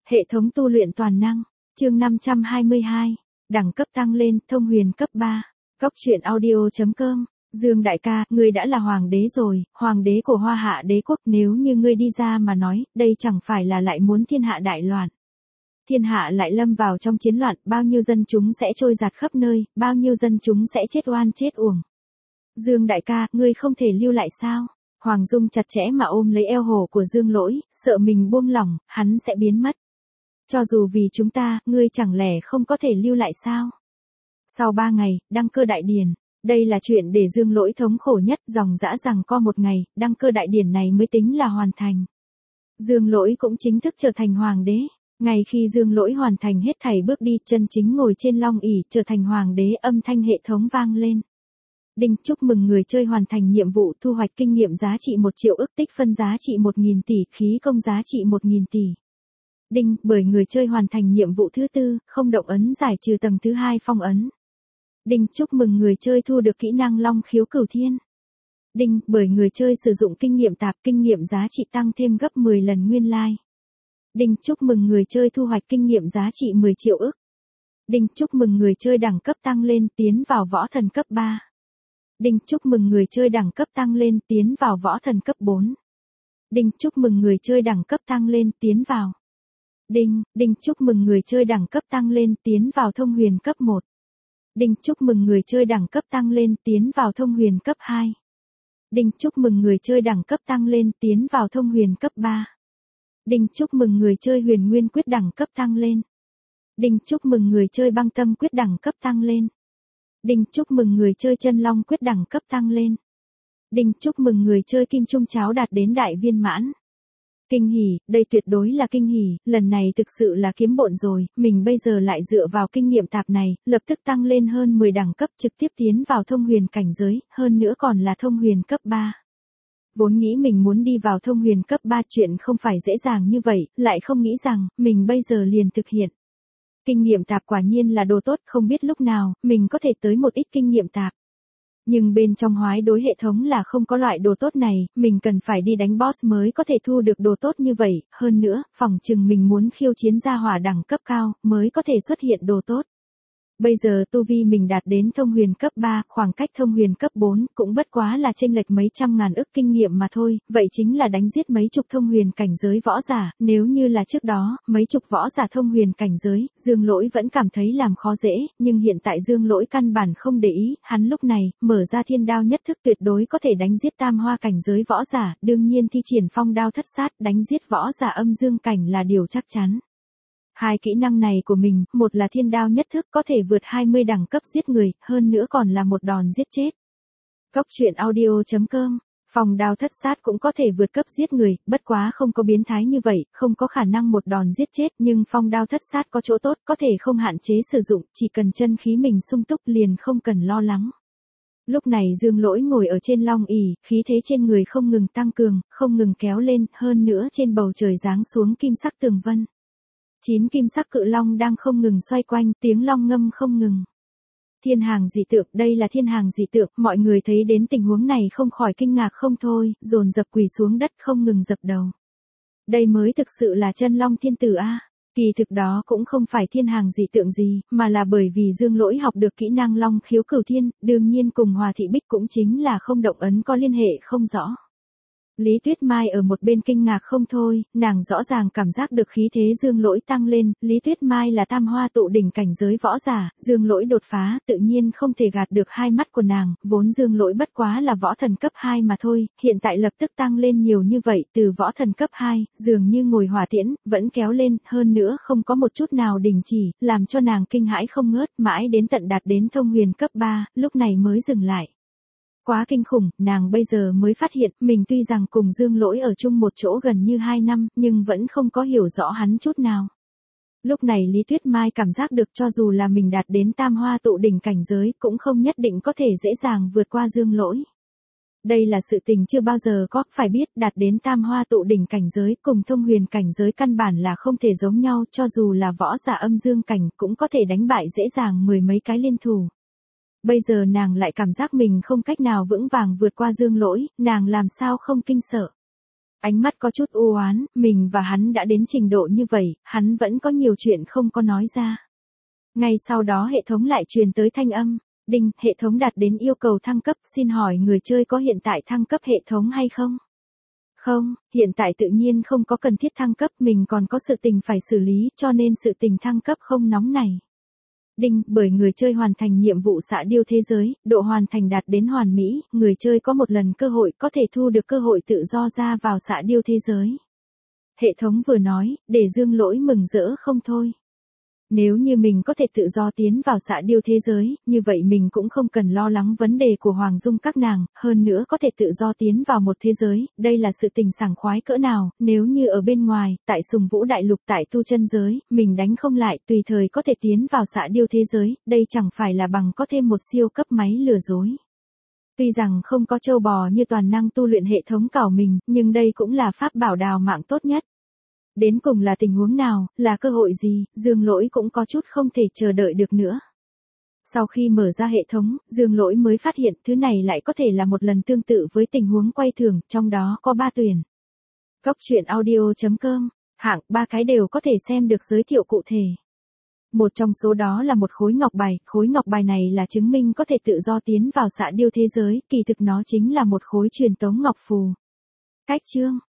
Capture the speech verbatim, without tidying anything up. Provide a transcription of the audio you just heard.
Hệ thống tu luyện toàn năng, chương năm trăm hai mươi hai, đẳng cấp tăng lên, thông huyền cấp ba. Cốc truyện audio chấm com. Dương đại ca, ngươi đã là hoàng đế rồi, hoàng đế của Hoa Hạ đế quốc, nếu như ngươi đi ra mà nói, đây chẳng phải là lại muốn thiên hạ đại loạn. Thiên hạ lại lâm vào trong chiến loạn, bao nhiêu dân chúng sẽ trôi giạt khắp nơi, bao nhiêu dân chúng sẽ chết oan chết uổng. Dương đại ca, ngươi không thể lưu lại sao? Hoàng Dung chặt chẽ mà ôm lấy eo hổ của Dương Lỗi, sợ mình buông lỏng, hắn sẽ biến mất. Cho dù vì chúng ta, ngươi chẳng lẽ không có thể lưu lại sao? Sau ba ngày, đăng cơ đại điển. Đây là chuyện để Dương Lỗi thống khổ nhất, dòng dã rằng co một ngày, đăng cơ đại điển này mới tính là hoàn thành. Dương Lỗi cũng chính thức trở thành hoàng đế. Ngay khi Dương Lỗi hoàn thành hết thảy bước đi, chân chính ngồi trên long ỷ trở thành hoàng đế, âm thanh hệ thống vang lên. Đinh, chúc mừng người chơi hoàn thành nhiệm vụ, thu hoạch kinh nghiệm giá trị một triệu ức, tích phân giá trị một nghìn tỷ, khí công giá trị một nghìn tỷ. Đinh, bởi người chơi hoàn thành nhiệm vụ thứ tư, không động ấn giải trừ tầng thứ hai phong ấn. Đinh, chúc mừng người chơi thu được kỹ năng Long Khiếu Cửu Thiên. Đinh, bởi người chơi sử dụng kinh nghiệm tạp, kinh nghiệm giá trị tăng thêm gấp mười lần nguyên lai. Đinh, chúc mừng người chơi thu hoạch kinh nghiệm giá trị mười triệu ức. Đinh, chúc mừng người chơi đẳng cấp tăng lên, tiến vào võ thần cấp ba. Đinh, chúc mừng người chơi đẳng cấp tăng lên, tiến vào võ thần cấp bốn. Đinh, chúc mừng người chơi đẳng cấp tăng lên, tiến vào. Đinh, đinh, chúc mừng người chơi đẳng cấp tăng lên, tiến vào thông huyền cấp một. Đinh, chúc mừng người chơi đẳng cấp tăng lên, tiến vào thông huyền cấp hai. Đinh, chúc mừng người chơi đẳng cấp tăng lên, tiến vào thông huyền cấp ba. Đinh, chúc mừng người chơi huyền nguyên quyết đẳng cấp tăng lên. Đinh, chúc mừng người chơi băng tâm quyết đẳng cấp tăng lên. Đinh, chúc mừng người chơi chân long quyết đẳng cấp tăng lên. Đinh, chúc mừng người chơi kim trung cháo đạt đến đại viên mãn. Kinh hỉ, đây tuyệt đối là kinh hỉ, lần này thực sự là kiếm bộn rồi, mình bây giờ lại dựa vào kinh nghiệm tạp này, lập tức tăng lên hơn mười đẳng cấp, trực tiếp tiến vào thông huyền cảnh giới, hơn nữa còn là thông huyền cấp ba. Vốn nghĩ mình muốn đi vào thông huyền cấp ba, chuyện không phải dễ dàng như vậy, lại không nghĩ rằng, mình bây giờ liền thực hiện. Kinh nghiệm tạp quả nhiên là đồ tốt, không biết lúc nào, mình có thể tới một ít kinh nghiệm tạp. Nhưng bên trong hoái đối hệ thống là không có loại đồ tốt này, mình cần phải đi đánh boss mới có thể thu được đồ tốt như vậy, hơn nữa, phỏng chừng mình muốn khiêu chiến gia hỏa đẳng cấp cao, mới có thể xuất hiện đồ tốt. Bây giờ tu vi mình đạt đến thông huyền cấp ba, khoảng cách thông huyền cấp bốn, cũng bất quá là chênh lệch mấy trăm ngàn ức kinh nghiệm mà thôi, vậy chính là đánh giết mấy chục thông huyền cảnh giới võ giả, nếu như là trước đó, mấy chục võ giả thông huyền cảnh giới, Dương Lỗi vẫn cảm thấy làm khó dễ, nhưng hiện tại Dương Lỗi căn bản không để ý, hắn lúc này, mở ra thiên đao nhất thức tuyệt đối có thể đánh giết tam hoa cảnh giới võ giả, đương nhiên thi triển phong đao thất sát, đánh giết võ giả âm dương cảnh là điều chắc chắn. Hai kỹ năng này của mình, một là thiên đao nhất thức có thể vượt hai mươi đẳng cấp giết người, hơn nữa còn là một đòn giết chết. Cốc truyện audio chấm com. Phong đao thất sát cũng có thể vượt cấp giết người, bất quá không có biến thái như vậy, không có khả năng một đòn giết chết, nhưng phong đao thất sát có chỗ tốt, có thể không hạn chế sử dụng, chỉ cần chân khí mình sung túc liền không cần lo lắng. Lúc này Dương Lỗi ngồi ở trên long ỷ, khí thế trên người không ngừng tăng cường, không ngừng kéo lên, hơn nữa trên bầu trời giáng xuống kim sắc tường vân. Chín kim sắc cự long đang không ngừng xoay quanh, tiếng long ngâm không ngừng. Thiên hàng dị tượng, đây là thiên hàng dị tượng, mọi người thấy đến tình huống này không khỏi kinh ngạc không thôi, dồn dập quỳ xuống đất không ngừng dập đầu. Đây mới thực sự là chân long thiên tử a. Kỳ thực đó cũng không phải thiên hàng dị tượng gì, mà là bởi vì Dương Lỗi học được kỹ năng Long Khiếu Cửu Thiên, đương nhiên cùng Hòa Thị Bích cũng chính là không động ấn có liên hệ không rõ. Lý Tuyết Mai ở một bên kinh ngạc không thôi, nàng rõ ràng cảm giác được khí thế Dương Lỗi tăng lên, Lý Tuyết Mai là tam hoa tụ đỉnh cảnh giới võ giả, Dương Lỗi đột phá, tự nhiên không thể gạt được hai mắt của nàng, vốn Dương Lỗi bất quá là võ thần cấp hai mà thôi, hiện tại lập tức tăng lên nhiều như vậy, từ võ thần cấp hai, dường như ngồi hỏa tiễn, vẫn kéo lên, hơn nữa không có một chút nào đình chỉ, làm cho nàng kinh hãi không ngớt, mãi đến tận đạt đến thông huyền cấp ba, lúc này mới dừng lại. Quá kinh khủng, nàng bây giờ mới phát hiện, mình tuy rằng cùng Dương Lỗi ở chung một chỗ gần như hai năm, nhưng vẫn không có hiểu rõ hắn chút nào. Lúc này Lý Tuyết Mai cảm giác được cho dù là mình đạt đến tam hoa tụ đỉnh cảnh giới, cũng không nhất định có thể dễ dàng vượt qua Dương Lỗi. Đây là sự tình chưa bao giờ có, phải biết đạt đến tam hoa tụ đỉnh cảnh giới cùng thông huyền cảnh giới căn bản là không thể giống nhau, cho dù là võ giả âm dương cảnh cũng có thể đánh bại dễ dàng mười mấy cái liên thủ. Bây giờ nàng lại cảm giác mình không cách nào vững vàng vượt qua Dương Lỗi, nàng làm sao không kinh sợ. Ánh mắt có chút u oán, mình và hắn đã đến trình độ như vậy, hắn vẫn có nhiều chuyện không có nói ra. Ngay sau đó hệ thống lại truyền tới thanh âm. Đinh, hệ thống đạt đến yêu cầu thăng cấp, xin hỏi người chơi có hiện tại thăng cấp hệ thống hay không? Không, hiện tại tự nhiên không có cần thiết thăng cấp, mình còn có sự tình phải xử lý, cho nên sự tình thăng cấp không nóng này. Đinh, bởi người chơi hoàn thành nhiệm vụ xạ điêu thế giới, độ hoàn thành đạt đến hoàn mỹ, người chơi có một lần cơ hội có thể thu được cơ hội tự do ra vào xạ điêu thế giới. Hệ thống vừa nói, để Dương Lỗi mừng rỡ không thôi. Nếu như mình có thể tự do tiến vào xạ điêu thế giới, như vậy mình cũng không cần lo lắng vấn đề của Hoàng Dung các nàng, hơn nữa có thể tự do tiến vào một thế giới, đây là sự tình sảng khoái cỡ nào, nếu như ở bên ngoài, tại Sùng Vũ Đại Lục tại tu chân giới, mình đánh không lại, tùy thời có thể tiến vào xạ điêu thế giới, đây chẳng phải là bằng có thêm một siêu cấp máy lừa dối. Tuy rằng không có châu bò như toàn năng tu luyện hệ thống cảo mình, nhưng đây cũng là pháp bảo đào mạng tốt nhất. Đến cùng là tình huống nào, là cơ hội gì, Dương Lỗi cũng có chút không thể chờ đợi được nữa. Sau khi mở ra hệ thống, Dương Lỗi mới phát hiện thứ này lại có thể là một lần tương tự với tình huống quay thưởng, trong đó có ba tuyển. Cốc truyện audio chấm com, hạng ba cái đều có thể xem được giới thiệu cụ thể. Một trong số đó là một khối ngọc bài, khối ngọc bài này là chứng minh có thể tự do tiến vào xạ điêu thế giới, kỳ thực nó chính là một khối truyền tống ngọc phù. Cách chương